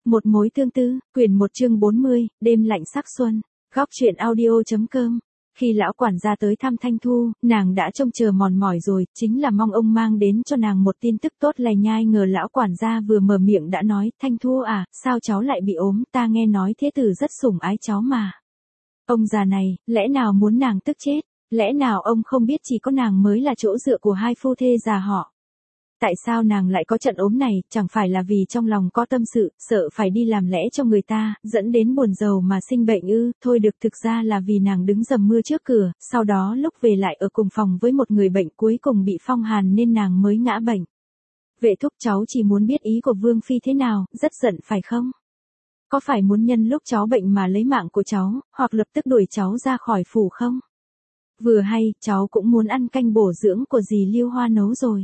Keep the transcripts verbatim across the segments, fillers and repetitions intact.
Một mối tương tư, quyển một chương bốn mươi, đêm lạnh sắc xuân. Góc truyện audio.com. Khi lão quản gia tới thăm Thanh Thu, nàng đã trông chờ mòn mỏi rồi, chính là mong ông mang đến cho nàng một tin tức tốt lành nhai ngờ lão quản gia vừa mở miệng đã nói, Thanh Thu à, sao cháu lại bị ốm, ta nghe nói thế tử rất sủng ái cháu mà. Ông già này, lẽ nào muốn nàng tức chết, lẽ nào ông không biết chỉ có nàng mới là chỗ dựa của hai phu thê già họ. Tại sao nàng lại có trận ốm này, chẳng phải là vì trong lòng có tâm sự, sợ phải đi làm lẽ cho người ta, dẫn đến buồn rầu mà sinh bệnh ư, thôi được thực ra là vì nàng đứng dầm mưa trước cửa, sau đó lúc về lại ở cùng phòng với một người bệnh cuối cùng bị phong hàn nên nàng mới ngã bệnh. Vệ thúc cháu chỉ muốn biết ý của Vương Phi thế nào, rất giận phải không? Có phải muốn nhân lúc cháu bệnh mà lấy mạng của cháu, hoặc lập tức đuổi cháu ra khỏi phủ không? Vừa hay, cháu cũng muốn ăn canh bổ dưỡng của dì Liêu Hoa nấu rồi.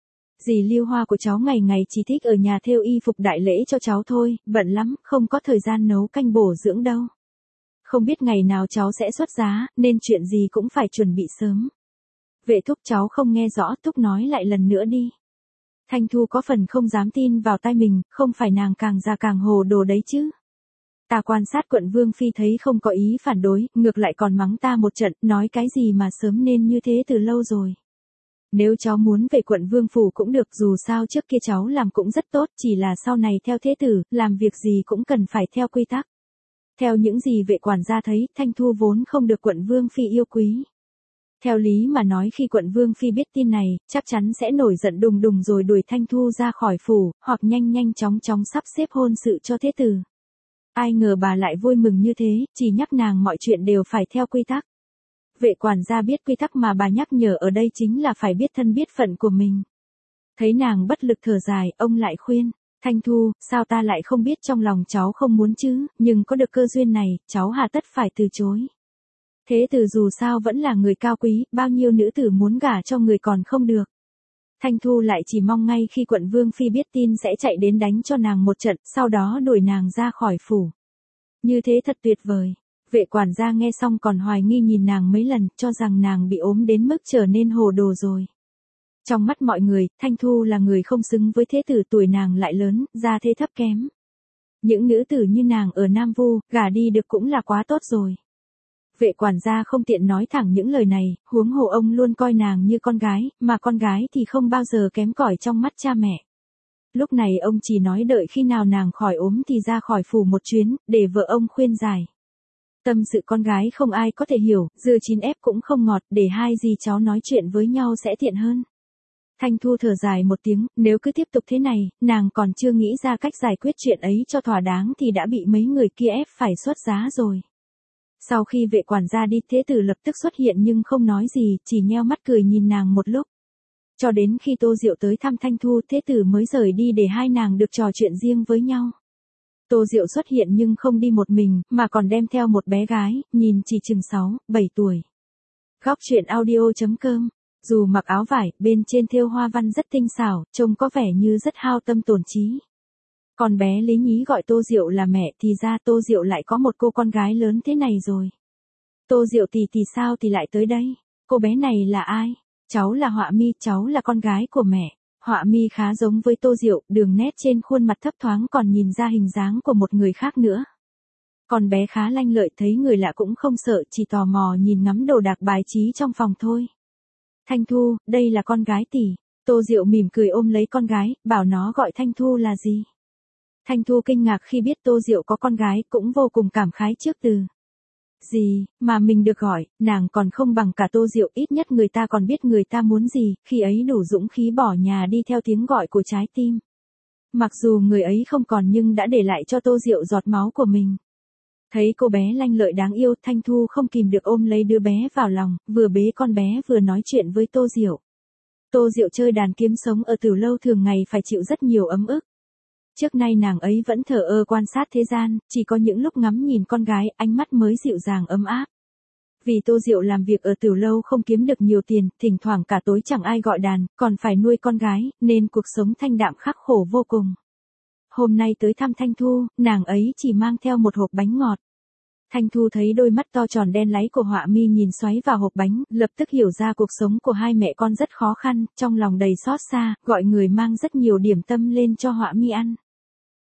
Dì Liêu Hoa của cháu ngày ngày chỉ thích ở nhà thêu y phục đại lễ cho cháu thôi, bận lắm, không có thời gian nấu canh bổ dưỡng đâu. Không biết ngày nào cháu sẽ xuất giá, nên chuyện gì cũng phải chuẩn bị sớm. Vệ thúc cháu không nghe rõ, thúc nói lại lần nữa đi. Thanh Thu có phần không dám tin vào tai mình, không phải nàng càng già càng hồ đồ đấy chứ. Ta quan sát quận Vương Phi thấy không có ý phản đối, ngược lại còn mắng ta một trận, nói cái gì mà sớm nên như thế từ lâu rồi. Nếu cháu muốn về quận Vương Phủ cũng được, dù sao trước kia cháu làm cũng rất tốt, chỉ là sau này theo thế tử, làm việc gì cũng cần phải theo quy tắc. Theo những gì vệ quản gia thấy, Thanh Thu vốn không được quận Vương Phi yêu quý. Theo lý mà nói khi quận Vương Phi biết tin này, chắc chắn sẽ nổi giận đùng đùng rồi đuổi Thanh Thu ra khỏi phủ, hoặc nhanh nhanh chóng chóng sắp xếp hôn sự cho thế tử. Ai ngờ bà lại vui mừng như thế, chỉ nhắc nàng mọi chuyện đều phải theo quy tắc. Vệ quản gia biết quy tắc mà bà nhắc nhở ở đây chính là phải biết thân biết phận của mình. Thấy nàng bất lực thở dài, ông lại khuyên, Thanh Thu, sao ta lại không biết trong lòng cháu không muốn chứ, nhưng có được cơ duyên này, cháu hà tất phải từ chối. Thế tử dù sao vẫn là người cao quý, bao nhiêu nữ tử muốn gả cho người còn không được. Thanh Thu lại chỉ mong ngay khi quận Vương Phi biết tin sẽ chạy đến đánh cho nàng một trận, sau đó đuổi nàng ra khỏi phủ. Như thế thật tuyệt vời. Vệ quản gia nghe xong còn hoài nghi nhìn nàng mấy lần, cho rằng nàng bị ốm đến mức trở nên hồ đồ rồi. Trong mắt mọi người, Thanh Thu là người không xứng với thế tử, tuổi nàng lại lớn, gia thế thấp kém. Những nữ tử như nàng ở Nam Vu, gả đi được cũng là quá tốt rồi. Vệ quản gia không tiện nói thẳng những lời này, huống hồ ông luôn coi nàng như con gái, mà con gái thì không bao giờ kém cỏi trong mắt cha mẹ. Lúc này ông chỉ nói đợi khi nào nàng khỏi ốm thì ra khỏi phủ một chuyến, để vợ ông khuyên giải. Tâm sự con gái không ai có thể hiểu, dưa chín ép cũng không ngọt, để hai dì cháu nói chuyện với nhau sẽ tiện hơn. Thanh Thu thở dài một tiếng, nếu cứ tiếp tục thế này, nàng còn chưa nghĩ ra cách giải quyết chuyện ấy cho thỏa đáng thì đã bị mấy người kia ép phải xuất giá rồi. Sau khi vệ quản gia đi, thế tử lập tức xuất hiện nhưng không nói gì, chỉ nheo mắt cười nhìn nàng một lúc. Cho đến khi Tô Diệu tới thăm Thanh Thu, thế tử mới rời đi để hai nàng được trò chuyện riêng với nhau. Tô Diệu xuất hiện nhưng không đi một mình, mà còn đem theo một bé gái, nhìn chỉ chừng sáu, bảy tuổi. Góc truyện audio.com. Dù mặc áo vải, bên trên thêu hoa văn rất tinh xảo, trông có vẻ như rất hao tâm tổn trí. Còn bé Lý Nhí gọi Tô Diệu là mẹ, thì ra Tô Diệu lại có một cô con gái lớn thế này rồi. Tô Diệu thì thì sao thì lại tới đây? Cô bé này là ai? Cháu là Họa Mi, cháu là con gái của mẹ. Họa Mi khá giống với Tô Diệu, đường nét trên khuôn mặt thấp thoáng còn nhìn ra hình dáng của một người khác nữa. Con bé khá lanh lợi, thấy người lạ cũng không sợ, chỉ tò mò nhìn ngắm đồ đạc bài trí trong phòng thôi. Thanh Thu, đây là con gái tỷ. Tô Diệu mỉm cười ôm lấy con gái, bảo nó gọi Thanh Thu là gì. Thanh Thu kinh ngạc khi biết Tô Diệu có con gái, cũng vô cùng cảm khái trước từ. Gì, mà mình được gọi, nàng còn không bằng cả Tô Diệu, ít nhất người ta còn biết người ta muốn gì, khi ấy đủ dũng khí bỏ nhà đi theo tiếng gọi của trái tim. Mặc dù người ấy không còn nhưng đã để lại cho Tô Diệu giọt máu của mình. Thấy cô bé lanh lợi đáng yêu, Thanh Thu không kìm được ôm lấy đứa bé vào lòng, vừa bế con bé vừa nói chuyện với Tô Diệu. Tô Diệu chơi đàn kiếm sống ở Tử Lâu thường ngày phải chịu rất nhiều ấm ức. Trước nay nàng ấy vẫn thờ ơ quan sát thế gian, chỉ có những lúc ngắm nhìn con gái, ánh mắt mới dịu dàng ấm áp. Vì Tô Diệu làm việc ở Tử Lâu không kiếm được nhiều tiền, thỉnh thoảng cả tối chẳng ai gọi đàn, còn phải nuôi con gái, nên cuộc sống thanh đạm khắc khổ vô cùng. Hôm nay tới thăm Thanh Thu, nàng ấy chỉ mang theo một hộp bánh ngọt. Thanh Thu thấy đôi mắt to tròn đen láy của Họa Mi nhìn xoáy vào hộp bánh, lập tức hiểu ra cuộc sống của hai mẹ con rất khó khăn, trong lòng đầy xót xa, gọi người mang rất nhiều điểm tâm lên cho Họa Mi ăn.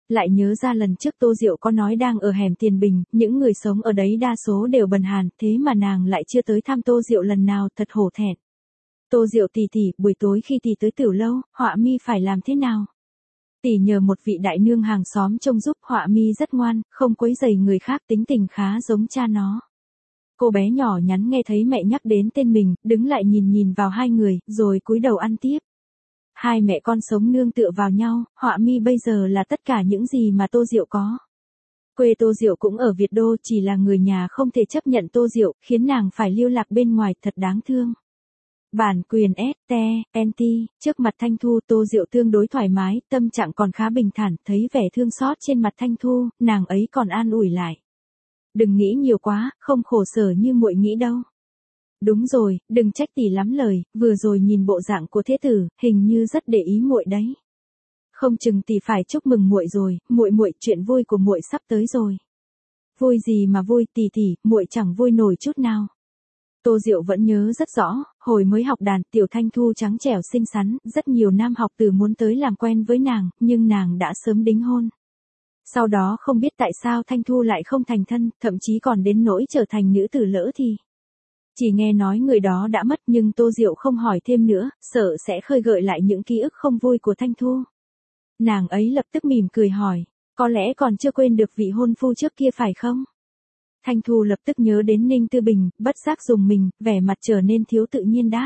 Lại nhớ ra lần trước Tô Diệu có nói đang ở hẻm Tiền Bình, những người sống ở đấy đa số đều bần hàn, thế mà nàng lại chưa tới thăm Tô Diệu lần nào, thật hổ thẹn. Tô Diệu tỷ tỷ, buổi tối khi tỷ tới Tiểu lâu, Họa Mi phải làm thế nào? Tỷ nhờ một vị đại nương hàng xóm trông giúp, Họa Mi rất ngoan, không quấy rầy người khác, tính tình khá giống cha nó. Cô bé nhỏ nhắn nghe thấy mẹ nhắc đến tên mình, đứng lại nhìn nhìn vào hai người, rồi cúi đầu ăn tiếp. Hai mẹ con sống nương tựa vào nhau, Họa Mi bây giờ là tất cả những gì mà Tô Diệu có. Quê Tô Diệu cũng ở Việt Đô, chỉ là người nhà không thể chấp nhận Tô Diệu, khiến nàng phải lưu lạc bên ngoài, thật đáng thương. Bản quyền S T N T, trước mặt Thanh Thu, Tô Diệu tương đối thoải mái, tâm trạng còn khá bình thản, thấy vẻ thương xót trên mặt Thanh Thu, nàng ấy còn an ủi lại. Đừng nghĩ nhiều quá, không khổ sở như muội nghĩ đâu. Đúng rồi, đừng trách tỷ lắm lời, vừa rồi nhìn bộ dạng của thế tử, hình như rất để ý muội đấy. Không chừng tỷ phải chúc mừng muội rồi, muội muội, chuyện vui của muội sắp tới rồi. Vui gì mà vui, tỷ tỷ, muội chẳng vui nổi chút nào. Tô Diệu vẫn nhớ rất rõ, hồi mới học đàn, Tiểu Thanh Thu trắng trẻo xinh xắn, rất nhiều nam học từ muốn tới làm quen với nàng, nhưng nàng đã sớm đính hôn. Sau đó không biết tại sao Thanh Thu lại không thành thân, thậm chí còn đến nỗi trở thành nữ tử lỡ thì. Chỉ nghe nói người đó đã mất, nhưng Tô Diệu không hỏi thêm nữa, sợ sẽ khơi gợi lại những ký ức không vui của Thanh Thu. Nàng ấy lập tức mỉm cười hỏi, có lẽ còn chưa quên được vị hôn phu trước kia phải không? Thanh Thu lập tức nhớ đến Ninh Tư Bình, bất giác dùng mình, vẻ mặt trở nên thiếu tự nhiên đáp.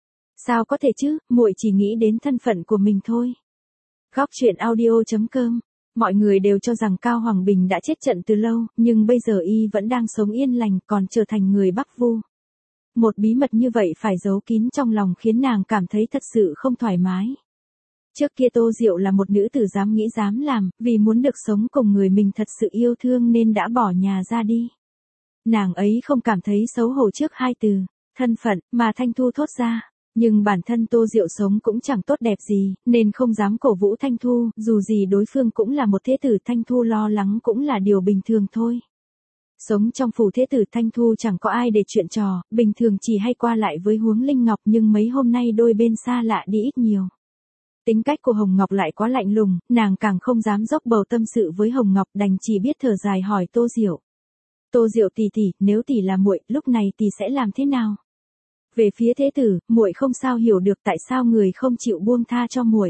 Sao có thể chứ, muội chỉ nghĩ đến thân phận của mình thôi. Góc truyện audio chấm com. Mọi người đều cho rằng Cao Hoàng Bình đã chết trận từ lâu, nhưng bây giờ y vẫn đang sống yên lành, còn trở thành người Bắc Vu. Một bí mật như vậy phải giấu kín trong lòng khiến nàng cảm thấy thật sự không thoải mái. Trước kia Tô Diệu là một nữ tử dám nghĩ dám làm, vì muốn được sống cùng người mình thật sự yêu thương nên đã bỏ nhà ra đi. Nàng ấy không cảm thấy xấu hổ trước hai từ, thân phận, mà Thanh Thu thốt ra. Nhưng bản thân Tô Diệu sống cũng chẳng tốt đẹp gì, nên không dám cổ vũ Thanh Thu, dù gì đối phương cũng là một thế tử, Thanh Thu lo lắng cũng là điều bình thường thôi. Sống trong phủ thế tử Thanh Thu chẳng có ai để chuyện trò, bình thường chỉ hay qua lại với Huống Linh Ngọc, nhưng mấy hôm nay đôi bên xa lạ đi ít nhiều. Tính cách của Hồng Ngọc lại quá lạnh lùng, nàng càng không dám dốc bầu tâm sự với Hồng Ngọc, đành chỉ biết thở dài hỏi Tô Diệu. Tô Diệu tỷ tỷ, nếu tỷ là muội, lúc này tỷ sẽ làm thế nào? Về phía thế tử, muội không sao hiểu được tại sao người không chịu buông tha cho muội.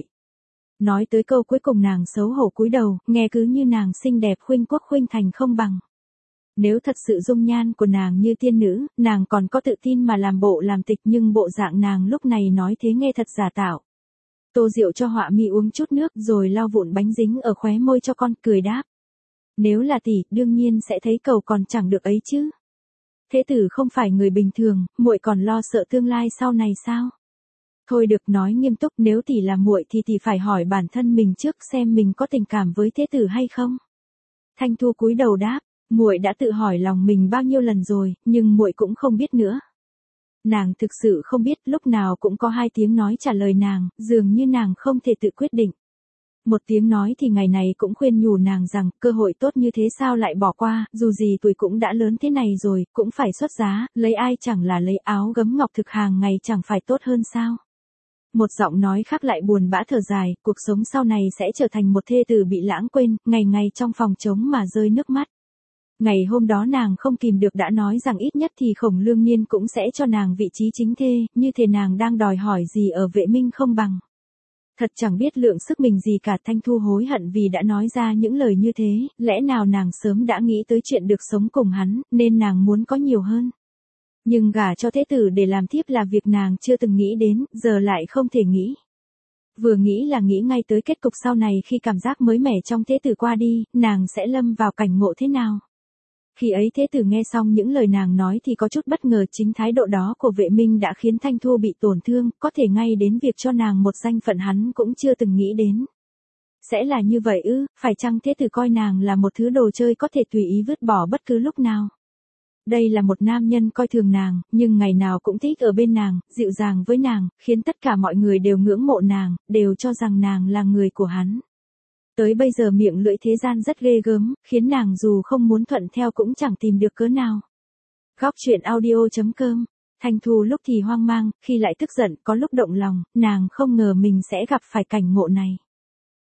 Nói tới câu cuối cùng nàng xấu hổ cúi đầu, nghe cứ như nàng xinh đẹp khuynh quốc khuynh thành không bằng. Nếu thật sự dung nhan của nàng như tiên nữ, nàng còn có tự tin mà làm bộ làm tịch, nhưng bộ dạng nàng lúc này nói thế nghe thật giả tạo. Tô Diệu cho Họa Mi uống chút nước rồi lau vụn bánh dính ở khóe môi cho con, cười đáp. Nếu là tỷ, đương nhiên sẽ thấy cầu còn chẳng được ấy chứ. Thế tử không phải người bình thường, muội còn lo sợ tương lai sau này sao? Thôi được, nói nghiêm túc, nếu tỷ là muội thì tỷ phải hỏi bản thân mình trước xem mình có tình cảm với thế tử hay không. Thanh Thu cúi đầu đáp, muội đã tự hỏi lòng mình bao nhiêu lần rồi, nhưng muội cũng không biết nữa. Nàng thực sự không biết, lúc nào cũng có hai tiếng nói trả lời nàng, dường như nàng không thể tự quyết định. Một tiếng nói thì ngày này cũng khuyên nhủ nàng rằng, cơ hội tốt như thế sao lại bỏ qua, dù gì tuổi cũng đã lớn thế này rồi, cũng phải xuất giá, lấy ai chẳng là lấy, áo gấm ngọc thực hàng ngày chẳng phải tốt hơn sao. Một giọng nói khác lại buồn bã thở dài, cuộc sống sau này sẽ trở thành một thê tử bị lãng quên, ngày ngày trong phòng trống mà rơi nước mắt. Ngày hôm đó nàng không kìm được đã nói rằng ít nhất thì Khổng Lương Niên cũng sẽ cho nàng vị trí chính thê, như thể nàng đang đòi hỏi gì ở Vệ Minh không bằng. Thật chẳng biết lượng sức mình gì cả. Thanh Thu hối hận vì đã nói ra những lời như thế, lẽ nào nàng sớm đã nghĩ tới chuyện được sống cùng hắn, nên nàng muốn có nhiều hơn. Nhưng gả cho thế tử để làm thiếp là việc nàng chưa từng nghĩ đến, giờ lại không thể nghĩ. Vừa nghĩ là nghĩ ngay tới kết cục sau này khi cảm giác mới mẻ trong thế tử qua đi, nàng sẽ lâm vào cảnh ngộ thế nào. Khi ấy thế tử nghe xong những lời nàng nói thì có chút bất ngờ, chính thái độ đó của Vệ Minh đã khiến Thanh Thu bị tổn thương, có thể ngay đến việc cho nàng một danh phận hắn cũng chưa từng nghĩ đến. Sẽ là như vậy ư, phải chăng thế tử coi nàng là một thứ đồ chơi có thể tùy ý vứt bỏ bất cứ lúc nào. Đây là một nam nhân coi thường nàng, nhưng ngày nào cũng thích ở bên nàng, dịu dàng với nàng, khiến tất cả mọi người đều ngưỡng mộ nàng, đều cho rằng nàng là người của hắn. Tới bây giờ miệng lưỡi thế gian rất ghê gớm, khiến nàng dù không muốn thuận theo cũng chẳng tìm được cớ nào. Góc truyện audio chấm com. Thanh Thu lúc thì hoang mang, khi lại tức giận, có lúc động lòng, nàng không ngờ mình sẽ gặp phải cảnh ngộ này.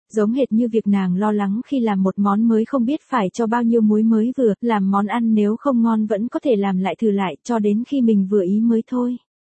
Giống hệt như việc nàng lo lắng khi làm một món mới không biết phải cho bao nhiêu muối mới vừa, làm món ăn nếu không ngon vẫn có thể làm lại thử lại cho đến khi mình vừa ý mới thôi.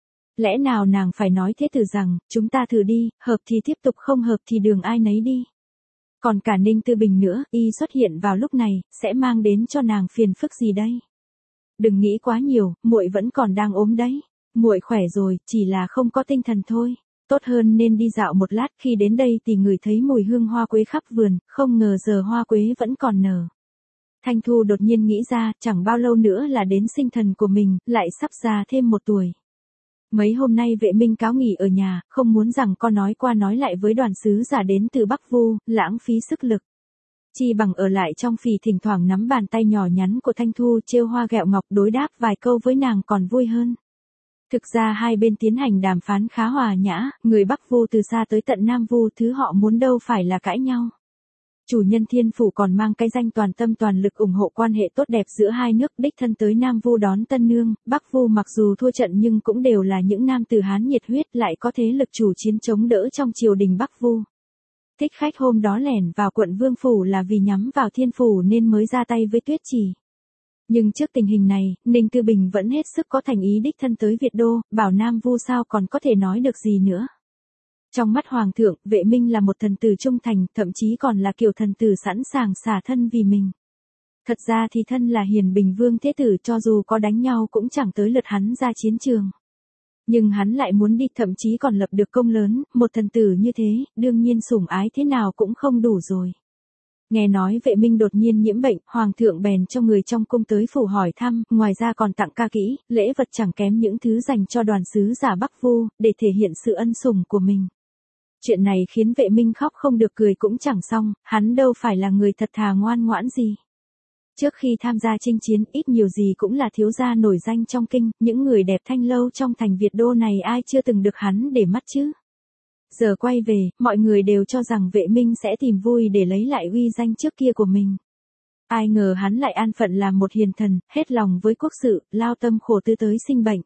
Lẽ nào nàng phải nói thế tử rằng, chúng ta thử đi, hợp thì tiếp tục không hợp thì đường ai nấy đi. Còn cả Ninh Tư Bình nữa, y xuất hiện vào lúc này, sẽ mang đến cho nàng phiền phức gì đây? Đừng nghĩ quá nhiều, muội vẫn còn đang ốm đấy. Muội khỏe rồi, chỉ là không có tinh thần thôi. Tốt hơn nên đi dạo một lát, khi đến đây thì ngửi thấy mùi hương hoa quế khắp vườn, không ngờ giờ hoa quế vẫn còn nở. Thanh Thu đột nhiên nghĩ ra, chẳng bao lâu nữa là đến sinh thần của mình, lại sắp già thêm một tuổi. Mấy hôm nay Vệ Minh cáo nghỉ ở nhà, không muốn rằng con nói qua nói lại với đoàn sứ giả đến từ Bắc Vu, lãng phí sức lực. Chi bằng ở lại trong phì thỉnh thoảng nắm bàn tay nhỏ nhắn của Thanh Thu trêu hoa ghẹo ngọc đối đáp vài câu với nàng còn vui hơn. Thực ra hai bên tiến hành đàm phán khá hòa nhã, người Bắc Vu từ xa tới tận Nam Vu thứ họ muốn đâu phải là cãi nhau. Chủ nhân Thiên Phủ còn mang cái danh toàn tâm toàn lực ủng hộ quan hệ tốt đẹp giữa hai nước, đích thân tới Nam Vu đón tân nương. Bắc Vu mặc dù thua trận nhưng cũng đều là những nam tử Hán nhiệt huyết, lại có thế lực chủ chiến chống đỡ trong triều đình Bắc Vu. Thích Khách hôm đó lẻn vào quận Vương Phủ là vì nhắm vào Thiên Phủ nên mới ra tay với Tuyết Chỉ. Nhưng trước tình hình này, Ninh Tư Bình vẫn hết sức có thành ý đích thân tới Việt Đô, bảo Nam Vu sao còn có thể nói được gì nữa. Trong mắt Hoàng thượng, Vệ Minh là một thần tử trung thành, thậm chí còn là kiểu thần tử sẵn sàng xả thân vì mình. Thật ra thì thân là Hiền Bình Vương Thế Tử, cho dù có đánh nhau cũng chẳng tới lượt hắn ra chiến trường. Nhưng hắn lại muốn đi, thậm chí còn lập được công lớn, một thần tử như thế, đương nhiên sủng ái thế nào cũng không đủ rồi. Nghe nói Vệ Minh đột nhiên nhiễm bệnh, Hoàng thượng bèn cho người trong cung tới phủ hỏi thăm, ngoài ra còn tặng ca kỹ, lễ vật chẳng kém những thứ dành cho đoàn sứ giả Bắc Vu, để thể hiện sự ân sủng của mình. Chuyện này khiến Vệ Minh khóc không được cười cũng chẳng xong, hắn đâu phải là người thật thà ngoan ngoãn gì. Trước khi tham gia chinh chiến, ít nhiều gì cũng là thiếu gia nổi danh trong kinh, những người đẹp thanh lâu trong thành Việt Đô này ai chưa từng được hắn để mắt chứ. Giờ quay về, mọi người đều cho rằng Vệ Minh sẽ tìm vui để lấy lại uy danh trước kia của mình. Ai ngờ hắn lại an phận làm một hiền thần, hết lòng với quốc sự, lao tâm khổ tư tới sinh bệnh.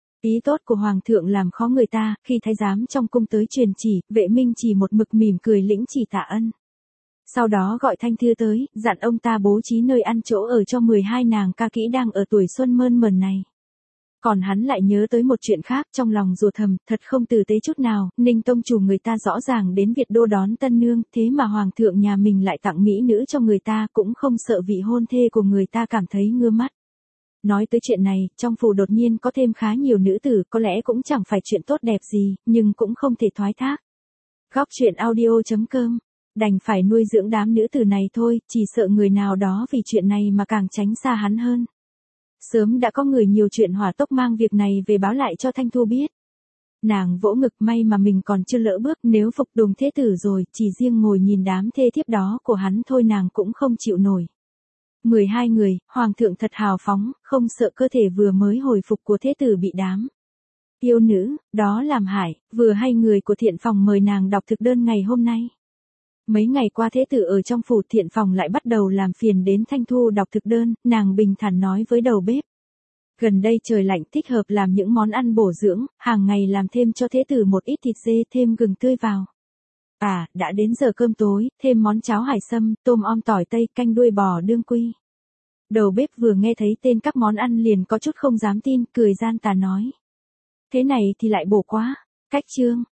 Ý tốt của Hoàng thượng làm khó người ta, khi thái giám trong cung tới truyền chỉ, Vệ Minh chỉ một mực mỉm cười lĩnh chỉ tạ ân. Sau đó gọi Thanh Thư tới, dặn ông ta bố trí nơi ăn chỗ ở cho mười hai nàng ca kỹ đang ở tuổi xuân mơn mởn này. Còn hắn lại nhớ tới một chuyện khác, trong lòng rủa thầm, thật không tử tế chút nào, Ninh tông chủ người ta rõ ràng đến Việt Đô đón tân nương, thế mà Hoàng thượng nhà mình lại tặng mỹ nữ cho người ta, cũng không sợ vị hôn thê của người ta cảm thấy ngứa mắt. Nói tới chuyện này, trong phủ đột nhiên có thêm khá nhiều nữ tử, có lẽ cũng chẳng phải chuyện tốt đẹp gì, nhưng cũng không thể thoái thác. Góc truyện audio chấm com, đành phải nuôi dưỡng đám nữ tử này thôi, chỉ sợ người nào đó vì chuyện này mà càng tránh xa hắn hơn. Sớm đã có người nhiều chuyện hỏa tốc mang việc này về báo lại cho Thanh Thu biết. Nàng vỗ ngực, may mà mình còn chưa lỡ bước, nếu phục đùng thế tử rồi, chỉ riêng ngồi nhìn đám thê thiếp đó của hắn thôi nàng cũng không chịu nổi. mười hai người, Hoàng thượng thật hào phóng, không sợ cơ thể vừa mới hồi phục của thế tử bị đám yêu nữ, đó làm hại, vừa hay người của Thiện Phòng mời nàng đọc thực đơn ngày hôm nay. Mấy ngày qua thế tử ở trong phủ, Thiện Phòng lại bắt đầu làm phiền đến Thanh Thu đọc thực đơn, nàng bình thản nói với đầu bếp. Gần đây trời lạnh, thích hợp làm những món ăn bổ dưỡng, hàng ngày làm thêm cho thế tử một ít thịt dê thêm gừng tươi vào. À, đã đến giờ cơm tối, thêm món cháo hải sâm, tôm om tỏi tây, canh đuôi bò đương quy. Đầu bếp vừa nghe thấy tên các món ăn liền có chút không dám tin, cười gian tà nói. Thế này thì lại bổ quá. Cách chương,